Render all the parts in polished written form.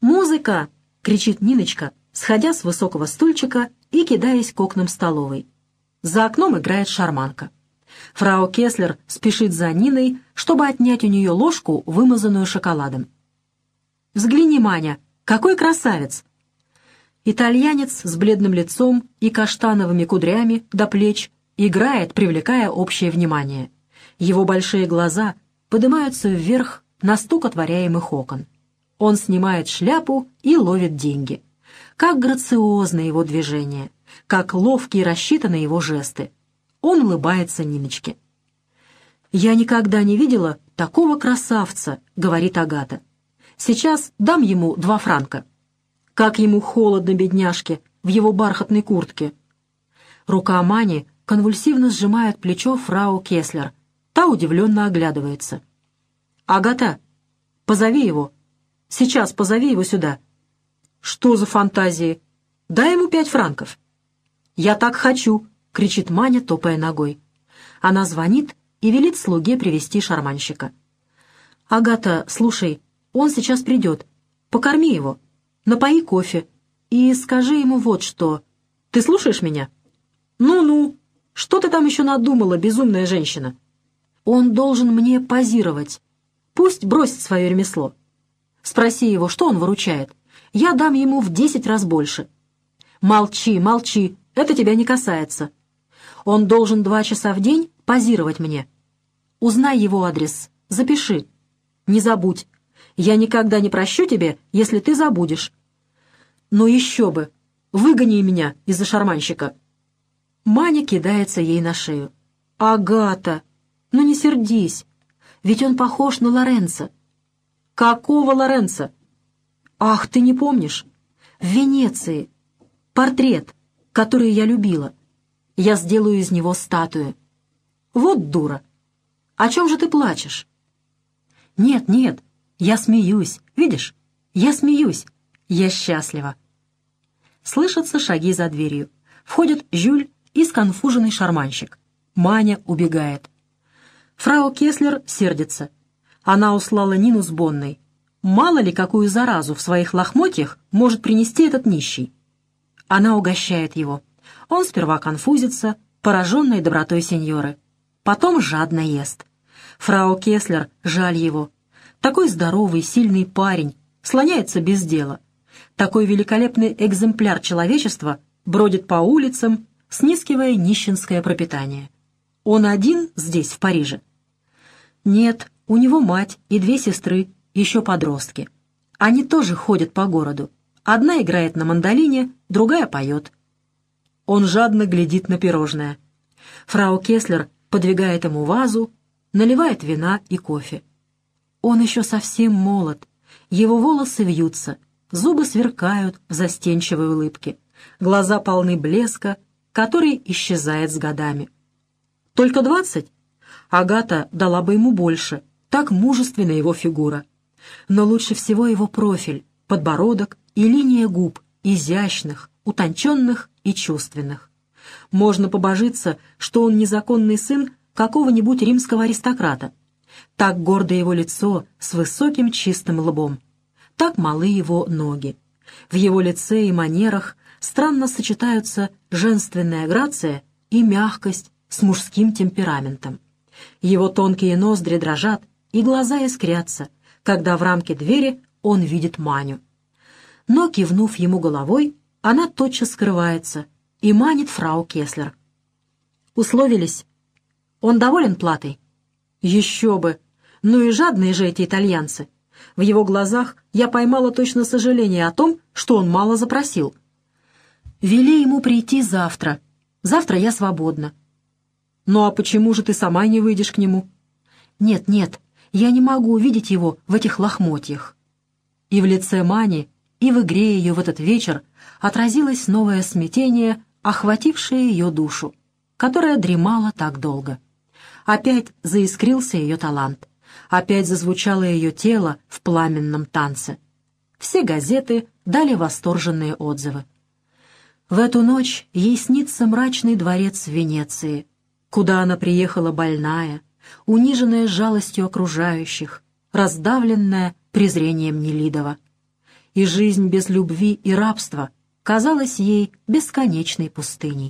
«Музыка!» — кричит Ниночка, сходя с высокого стульчика и кидаясь к окнам столовой. За окном играет шарманка. Фрау Кеслер спешит за Ниной, чтобы отнять у нее ложку, вымазанную шоколадом. «Взгляни, Маня, какой красавец!» Итальянец с бледным лицом и каштановыми кудрями до плеч играет, привлекая общее внимание. Его большие глаза поднимаются вверх на стук отворяемых окон. Он снимает шляпу и ловит деньги. Как грациозны его движения, как ловкие и рассчитаны его жесты. Он улыбается Ниночке. «Я никогда не видела такого красавца», — говорит Агата. «Сейчас дам ему 2 франка». Как ему холодно, бедняжке, в его бархатной куртке. Рука Мани конвульсивно сжимает плечо фрау Кеслер. Та удивленно оглядывается. «Агата, позови его. Сейчас позови его сюда». «Что за фантазии? Дай ему 5 франков». «Я так хочу», — кричит Маня, топая ногой. Она звонит и велит слуге привести шарманщика. «Агата, слушай, он сейчас придет. Покорми его. Напои кофе и скажи ему вот что. Ты слушаешь меня? Ну-ну, что ты там еще надумала, безумная женщина? Он должен мне позировать. Пусть бросит свое ремесло. Спроси его, что он выручает. Я дам ему в 10 раз больше. Молчи, молчи, это тебя не касается. Он должен 2 часа в день позировать мне. Узнай его адрес, запиши. Не забудь. Я никогда не прощу тебе, если ты забудешь. Ну еще бы! Выгони меня из-за шарманщика. Маня кидается ей на шею. Агата, ну не сердись, ведь он похож на Лоренцо. Какого Лоренцо? Ах, ты не помнишь? В Венеции. Портрет, который я любила. Я сделаю из него статую. Вот дура. О чем же ты плачешь? Нет, нет. Я смеюсь, видишь? Я смеюсь. Я счастлива. Слышатся шаги за дверью. Входят Жюль и сконфуженный шарманщик. Маня убегает. Фрау Кеслер сердится. Она услала Нину с Бонной. Мало ли, какую заразу в своих лохмотьях может принести этот нищий. Она угощает его. Он сперва конфузится, пораженный добротой сеньоры. Потом жадно ест. Фрау Кеслер жаль его. Такой здоровый, сильный парень, слоняется без дела. Такой великолепный экземпляр человечества бродит по улицам, снискивая нищенское пропитание. Он один здесь, в Париже? Нет, у него мать и 2 сестры, еще подростки. Они тоже ходят по городу. Одна играет на мандолине, другая поет. Он жадно глядит на пирожное. Фрау Кеслер подвигает ему вазу, наливает вина и кофе. Он еще совсем молод, его волосы вьются, зубы сверкают в застенчивой улыбке, глаза полны блеска, который исчезает с годами. Только 20? Агата дала бы ему больше, так мужественна его фигура. Но лучше всего его профиль, подбородок и линия губ, изящных, утонченных и чувственных. Можно побожиться, что он незаконный сын какого-нибудь римского аристократа. Так гордо его лицо с высоким чистым лбом. Так малы его ноги. В его лице и манерах странно сочетаются женственная грация и мягкость с мужским темпераментом. Его тонкие ноздри дрожат, и глаза искрятся, когда в рамке двери он видит Маню. Но, кивнув ему головой, она тотчас скрывается и манит фрау Кеслер. Условились? Он доволен платой? Еще бы! Ну и жадные же эти итальянцы. В его глазах я поймала точно сожаление о том, что он мало запросил. Вели ему прийти завтра. Завтра я свободна. Ну а почему же ты сама не выйдешь к нему? Нет, нет, я не могу увидеть его в этих лохмотьях. И в лице Мани, и в игре ее в этот вечер отразилось новое смятение, охватившее ее душу, которая дремала так долго. Опять заискрился ее талант. Опять зазвучало ее тело в пламенном танце. Все газеты дали восторженные отзывы. В эту ночь ей снится мрачный дворец в Венеции, куда она приехала больная, униженная жалостью окружающих, раздавленная презрением Нелидова. и жизнь без любви и рабства казалась ей бесконечной пустыней.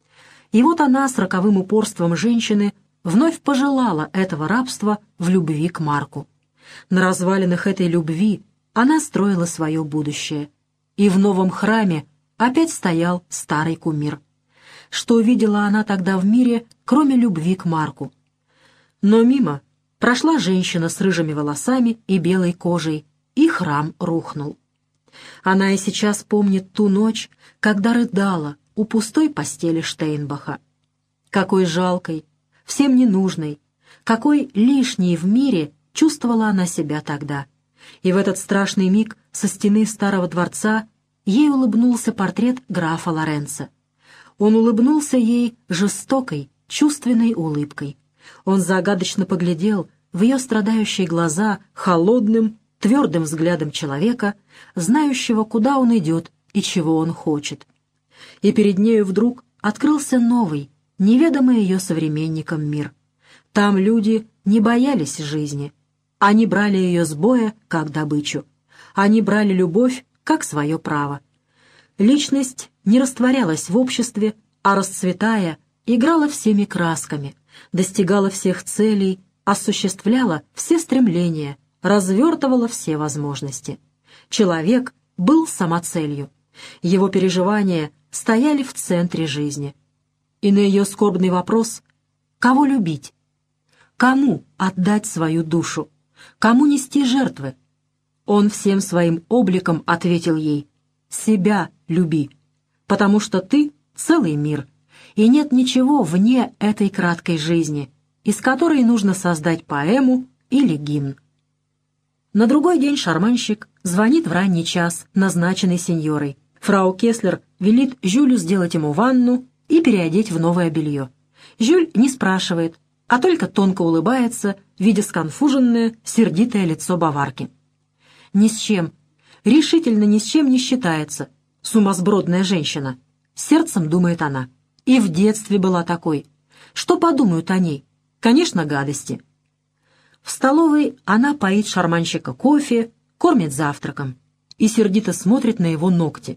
И вот она с роковым упорством женщины вновь пожелала этого рабства в любви к Марку. На развалинах этой любви она строила свое будущее. И в новом храме опять стоял старый кумир. Что видела она тогда в мире, кроме любви к Марку? Но мимо прошла женщина с рыжими волосами и белой кожей, и храм рухнул. Она и сейчас помнит ту ночь, когда рыдала у пустой постели Штейнбаха. Какой жалкой, всем ненужной, какой лишней в мире чувствовала она себя тогда. И в этот страшный миг со стены старого дворца ей улыбнулся портрет графа Лоренцо. Он улыбнулся ей жестокой, чувственной улыбкой. Он загадочно поглядел в ее страдающие глаза холодным, твердым взглядом человека, знающего, куда он идет и чего он хочет. И перед нею вдруг открылся новый, неведомый ее современникам мир. Там люди не боялись жизни. Они брали ее с боя, как добычу. Они брали любовь, как свое право. Личность не растворялась в обществе, а, расцветая, играла всеми красками, достигала всех целей, осуществляла все стремления, развертывала все возможности. Человек был самоцелью. Его переживания стояли в центре жизни. И на ее скорбный вопрос «Кого любить? Кому отдать свою душу? Кому нести жертвы?» Он всем своим обликом ответил ей «Себя люби, потому что ты — целый мир, и нет ничего вне этой краткой жизни, из которой нужно создать поэму или гимн». На другой день шарманщик звонит в ранний час, назначенный сеньорой. Фрау Кеслер велит Жюлю сделать ему ванну и переодеть в новое белье. Жюль не спрашивает, а только тонко улыбается, видя сконфуженное, сердитое лицо баварки. Ни с чем, решительно ни с чем не считается, сумасбродная женщина. Сердцем думает она. И в детстве была такой. Что подумают о ней? Конечно, гадости. В столовой она поит шарманщика кофе, кормит завтраком и сердито смотрит на его ногти.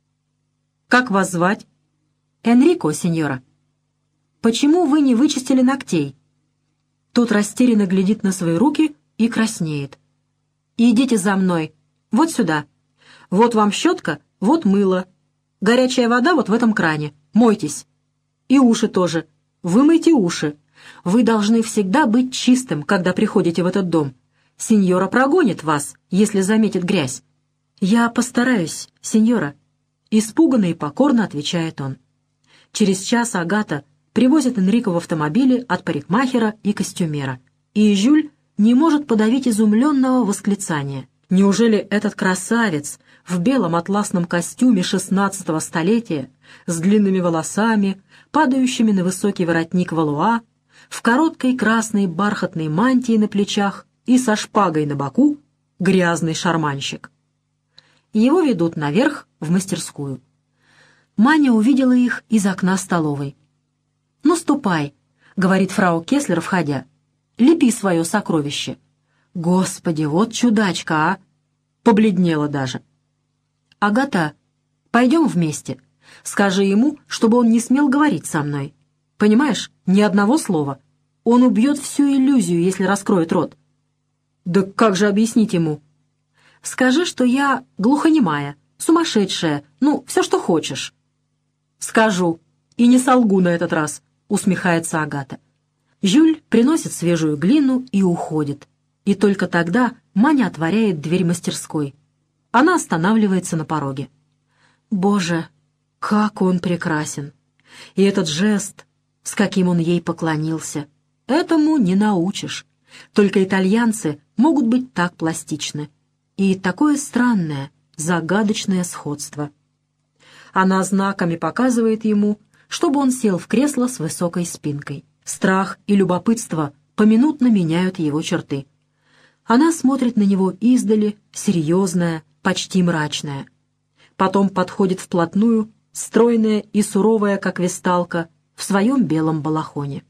«Как вас звать?» «Энрико, сеньора». «Почему вы не вычистили ногтей?» Тот растерянно глядит на свои руки и краснеет. «Идите за мной. Вот сюда. Вот вам щетка, вот мыло. Горячая вода вот в этом кране. Мойтесь. И уши тоже. Вымойте уши. Вы должны всегда быть чистым, когда приходите в этот дом. Сеньора прогонит вас, если заметит грязь». «Я постараюсь, сеньора», — испуганно и покорно отвечает он. Через час Агата привозит Энрико в автомобиле от парикмахера и костюмера. И Жюль не может подавить изумленного восклицания. Неужели этот красавец в белом атласном костюме 16-го столетия, с длинными волосами, падающими на высокий воротник валуа, в короткой красной бархатной мантии на плечах и со шпагой на боку, грязный шарманщик? Его ведут наверх в мастерскую. Маня увидела их из окна столовой. «Ну, ступай», — говорит фрау Кеслер, входя. «Лепи свое сокровище». «Господи, вот чудачка, а!» Побледнела даже. «Агата, пойдем вместе. Скажи ему, чтобы он не смел говорить со мной. Понимаешь, ни одного слова. Он убьет всю иллюзию, если раскроет рот». «Да как же объяснить ему?» «Скажи, что я глухонемая, сумасшедшая, ну, все, что хочешь». «Скажу, и не солгу на этот раз», — усмехается Агата. Жюль приносит свежую глину и уходит. И только тогда Маня отворяет дверь мастерской. Она останавливается на пороге. Боже, как он прекрасен! И этот жест, с каким он ей поклонился, этому не научишь. Только итальянцы могут быть так пластичны. И такое странное, загадочное сходство. Она знаками показывает ему, чтобы он сел в кресло с высокой спинкой. Страх и любопытство поминутно меняют его черты. Она смотрит на него издали, серьезная, почти мрачная. Потом подходит вплотную, стройная и суровая, как весталка, в своем белом балахоне.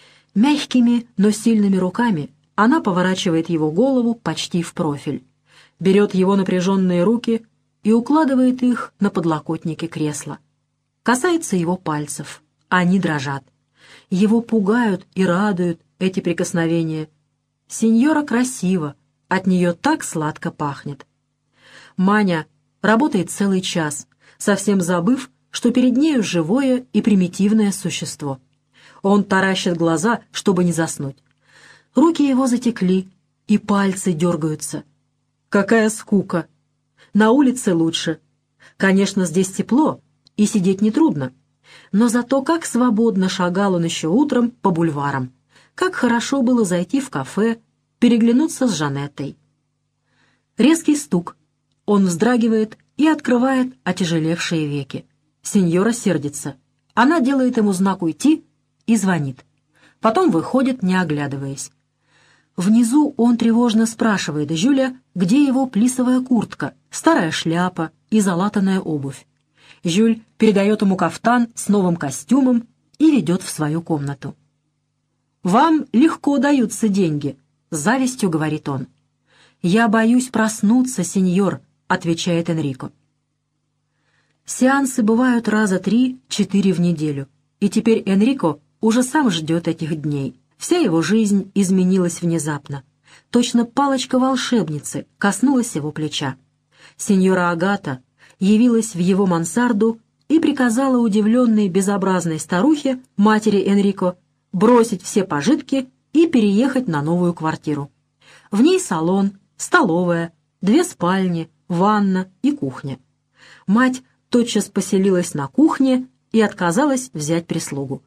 Мягкими, но сильными руками она поворачивает его голову почти в профиль. берет его напряженные руки и укладывает их на подлокотники кресла. Касается его пальцев, они дрожат. Его пугают и радуют эти прикосновения. Синьора красива, от нее так сладко пахнет. Маня работает целый час, совсем забыв, что перед нею живое и примитивное существо. Он таращит глаза, чтобы не заснуть. Руки его затекли, и пальцы дергаются. Какая скука! На улице лучше. Конечно, здесь тепло, и сидеть нетрудно. Но зато как свободно шагал он еще утром по бульварам. Как хорошо было зайти в кафе, переглянуться с Жанеттой. Резкий стук. Он вздрагивает и открывает отяжелевшие веки. Синьора сердится. Она делает ему знак уйти и звонит. Потом выходит, не оглядываясь. Внизу он тревожно спрашивает Жюля, где его плисовая куртка, старая шляпа и залатанная обувь. Жюль передает ему кафтан с новым костюмом и ведет в свою комнату. «Вам легко даются деньги», — с завистью говорит он. «Я боюсь проснуться, сеньор», — отвечает Энрико. Сеансы бывают раза 3-4 в неделю, и теперь Энрико уже сам ждет этих дней. Вся его жизнь изменилась внезапно. Точно палочка волшебницы коснулась его плеча. Сеньора Агата явилась в его мансарду и приказала удивленной безобразной старухе, матери Энрико, бросить все пожитки и переехать на новую квартиру. В ней салон, столовая, 2 спальни, ванна и кухня. Мать тотчас поселилась на кухне и отказалась взять прислугу.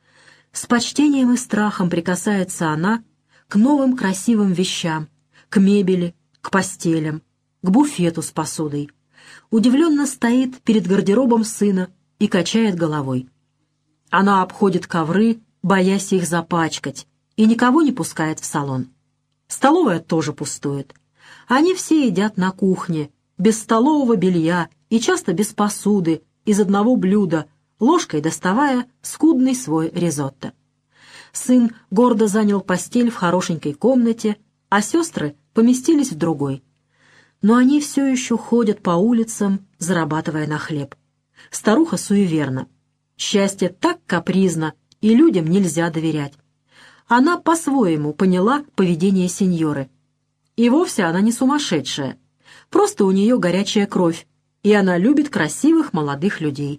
С почтением и страхом прикасается она к новым красивым вещам, к мебели, к постелям, к буфету с посудой. Удивленно стоит перед гардеробом сына и качает головой. Она обходит ковры, боясь их запачкать, и никого не пускает в салон. Столовая тоже пустует. Они все едят на кухне, без столового белья и часто без посуды, из одного блюда, ложкой доставая скудный свой ризотто. Сын гордо занял постель в хорошенькой комнате, а сестры поместились в другой. Но они все еще ходят по улицам, зарабатывая на хлеб. Старуха суеверна. Счастье так капризно, и людям нельзя доверять. Она по-своему поняла поведение сеньоры. И вовсе она не сумасшедшая. Просто у нее горячая кровь, и она любит красивых молодых людей.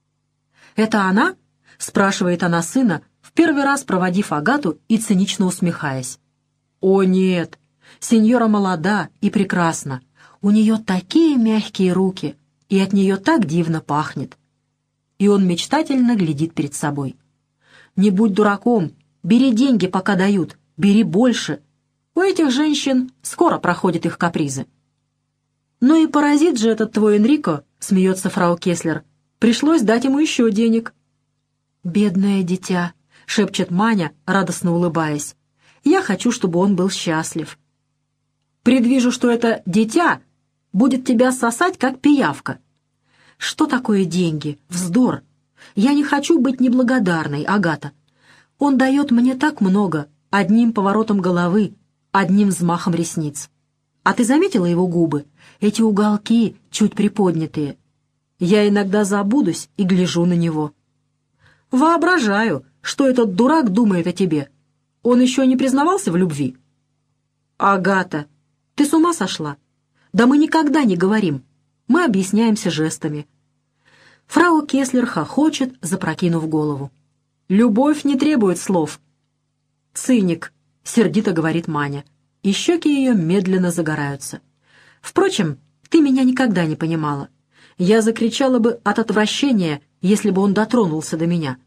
«Это она?» — спрашивает она сына, в первый раз проводив Агату и цинично усмехаясь. «О, нет! Сеньора молода и прекрасна. У нее такие мягкие руки, и от нее так дивно пахнет». И он мечтательно глядит перед собой. «Не будь дураком, бери деньги, пока дают, бери больше. У этих женщин скоро проходят их капризы». «Ну и паразит же этот твой Энрико», — смеется фрау Кеслер. «Пришлось дать ему еще денег». «Бедное дитя», — шепчет Маня, радостно улыбаясь. «Я хочу, чтобы он был счастлив». «Предвижу, что это дитя будет тебя сосать, как пиявка». «Что такое деньги? Вздор! Я не хочу быть неблагодарной, Агата. Он дает мне так много, одним поворотом головы, одним взмахом ресниц. А ты заметила его губы? Эти уголки, чуть приподнятые. Я иногда забудусь и гляжу на него. Воображаю, что этот дурак думает о тебе. Он еще не признавался в любви?» «Агата, ты с ума сошла? Да мы никогда не говорим. Мы объясняемся жестами». Фрау Кеслер хохочет, запрокинув голову. «Любовь не требует слов». «Циник», — сердито говорит Маня, и щеки ее медленно загораются. «Впрочем, ты меня никогда не понимала. Я закричала бы от отвращения, если бы он дотронулся до меня».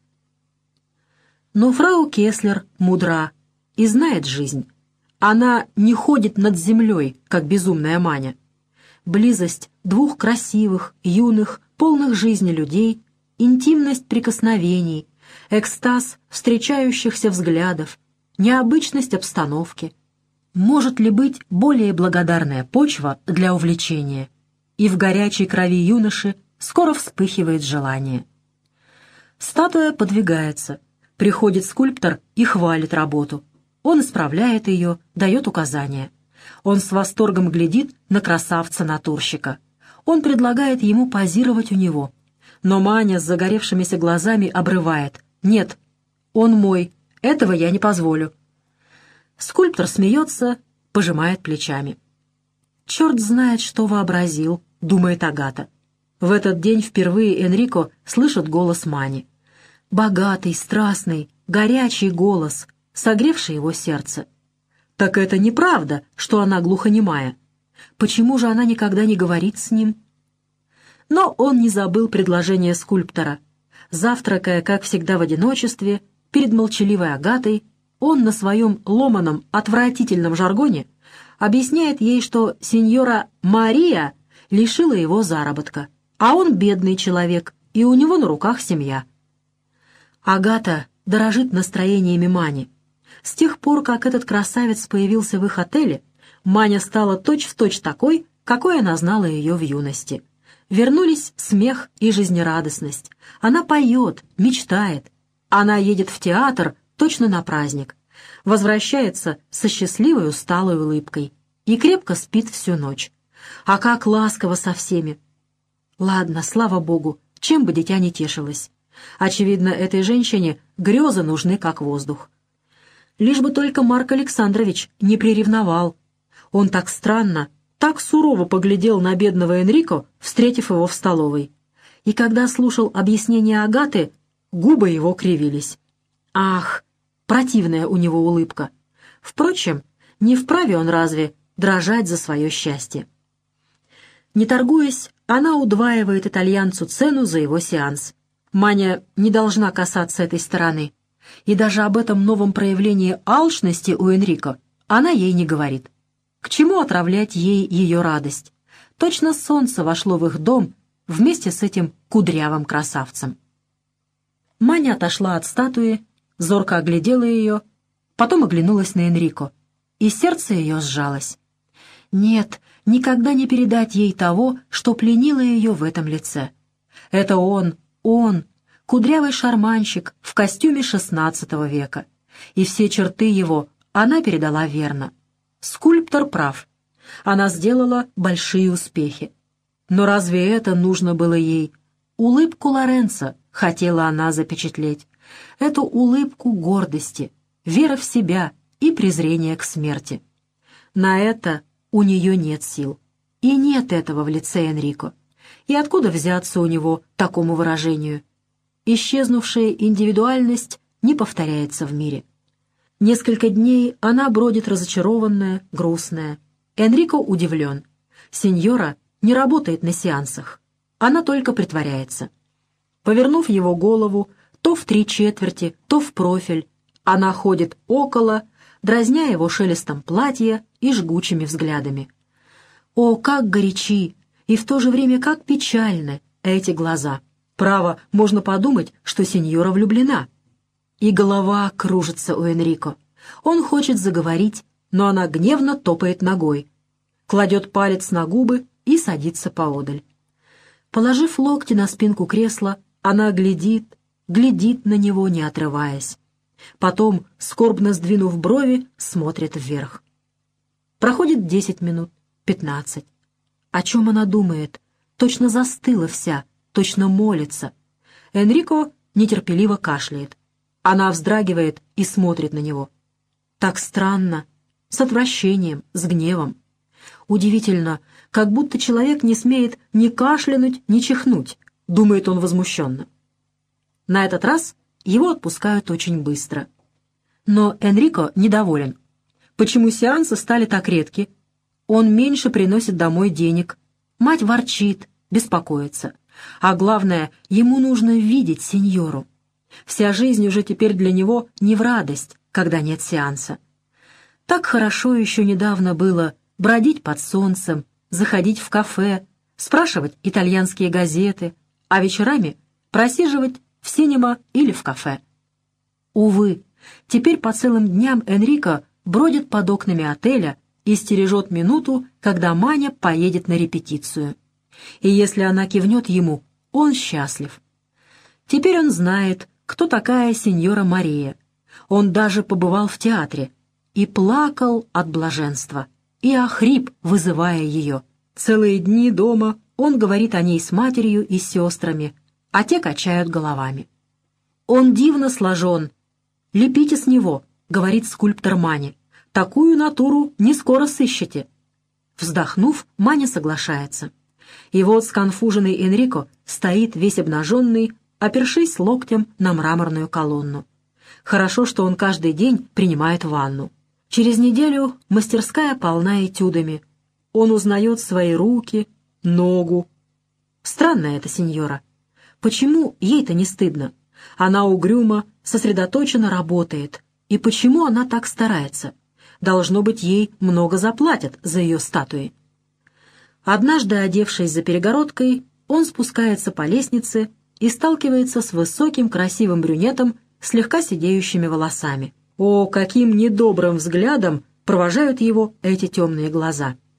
Но фрау Кеслер мудра и знает жизнь. Она не ходит над землей, как безумная Маня. Близость 2 красивых, юных, полных жизни людей, интимность прикосновений, экстаз встречающихся взглядов, необычность обстановки. Может ли быть более благодарная почва для увлечения? И в горячей крови юноши скоро вспыхивает желание. Статуя подвигается. Приходит скульптор и хвалит работу. Он исправляет ее, дает указания. Он с восторгом глядит на красавца-натурщика. Он предлагает ему позировать у него. Но Маня с загоревшимися глазами обрывает. «Нет, он мой, этого я не позволю». Скульптор смеется, пожимает плечами. «Черт знает, что вообразил», — думает Агата. В этот день впервые Энрико слышит голос Мани. Богатый, страстный, горячий голос, согревший его сердце. Так это неправда, что она глухонемая. Почему же она никогда не говорит с ним? Но он не забыл предложение скульптора. Завтракая, как всегда, в одиночестве, перед молчаливой Агатой, он на своем ломаном, отвратительном жаргоне объясняет ей, что сеньора Мария лишила его заработка, а он бедный человек, и у него на руках семья. Агата дорожит настроениями Мани. С тех пор, как этот красавец появился в их отеле, Маня стала точь-в-точь такой, какой она знала ее в юности. Вернулись смех и жизнерадостность. Она поет, мечтает. Она едет в театр точно на праздник. Возвращается со счастливой усталой улыбкой и крепко спит всю ночь. А как ласково со всеми! Ладно, слава богу, чем бы дитя не тешилось. Очевидно, этой женщине грезы нужны как воздух. Лишь бы только Марк Александрович не приревновал. Он так странно, так сурово поглядел на бедного Энрико, встретив его в столовой. И когда слушал объяснение Агаты, губы его кривились. Ах, противная у него улыбка. Впрочем, не вправе он разве дрожать за свое счастье. Не торгуясь, она удваивает итальянцу цену за его сеанс. Маня не должна касаться этой стороны. И даже об этом новом проявлении алчности у Энрико она ей не говорит. К чему отравлять ей ее радость? Точно солнце вошло в их дом вместе с этим кудрявым красавцем. Маня отошла от статуи, зорко оглядела ее, потом оглянулась на Энрико, и сердце ее сжалось. Нет, никогда не передать ей того, что пленило ее в этом лице. Это он, кудрявый шарманщик в костюме XVI века, и все черты его она передала верно. Скульптор прав. Она сделала большие успехи. Но разве это нужно было ей? Улыбку Лоренцо хотела она запечатлеть. Эту улыбку гордости, вера в себя и презрение к смерти. На это у нее нет сил. И нет этого в лице Энрико. И откуда взяться у него такому выражению? Исчезнувшая индивидуальность не повторяется в мире. Несколько дней она бродит разочарованная, грустная. Энрико удивлен. Сеньора не работает на сеансах. Она только притворяется. Повернув его голову, то в 3/4, то в профиль, она ходит около, дразня его шелестом платья и жгучими взглядами. О, как горячи и в то же время как печальны эти глаза! Право, можно подумать, что сеньора влюблена. И голова кружится у Энрико. Он хочет заговорить, но она гневно топает ногой, кладет палец на губы и садится поодаль. Положив локти на спинку кресла, она глядит на него, не отрываясь. Потом, скорбно сдвинув брови, смотрит вверх. Проходит 10 минут, 15. О чем она думает? Точно застыла вся, точно молится. Энрико нетерпеливо кашляет. Она вздрагивает и смотрит на него. Так странно, с отвращением, с гневом. Удивительно, как будто человек не смеет ни кашлянуть, ни чихнуть, думает он возмущенно. На этот раз его отпускают очень быстро. Но Энрико недоволен. Почему сеансы стали так редки? Он меньше приносит домой денег. Мать ворчит, беспокоится. А главное, ему нужно видеть сеньору. Вся жизнь уже теперь для него не в радость, когда нет сеанса. Так хорошо еще недавно было бродить под солнцем, заходить в кафе, спрашивать итальянские газеты, а вечерами просиживать в синема или в кафе. Увы, теперь по целым дням Энрико бродит под окнами отеля и стережет минуту, когда Маня поедет на репетицию. И если она кивнет ему, он счастлив. Теперь он знает, кто такая сеньора Мария. Он даже побывал в театре и плакал от блаженства. и охрип, вызывая ее. Целые дни дома он говорит о ней с матерью и сестрами, а те качают головами. «Он дивно сложен. Лепите с него», — говорит скульптор Мане. «Такую натуру не скоро сыщете». Вздохнув, Маня соглашается. И вот сконфуженный Энрико стоит весь обнаженный, опершись локтем на мраморную колонну. Хорошо, что он каждый день принимает ванну. Через неделю мастерская полна этюдами. Он узнает свои руки, ногу. Странная эта сеньора. Почему ей-то не стыдно? Она угрюмо, сосредоточенно работает. И почему она так старается? Должно быть, ей много заплатят за ее статуи. Однажды, одевшись за перегородкой, он спускается по лестнице и сталкивается с высоким красивым брюнетом, слегка сидеющими волосами. О, каким недобрым взглядом провожают его эти темные глаза!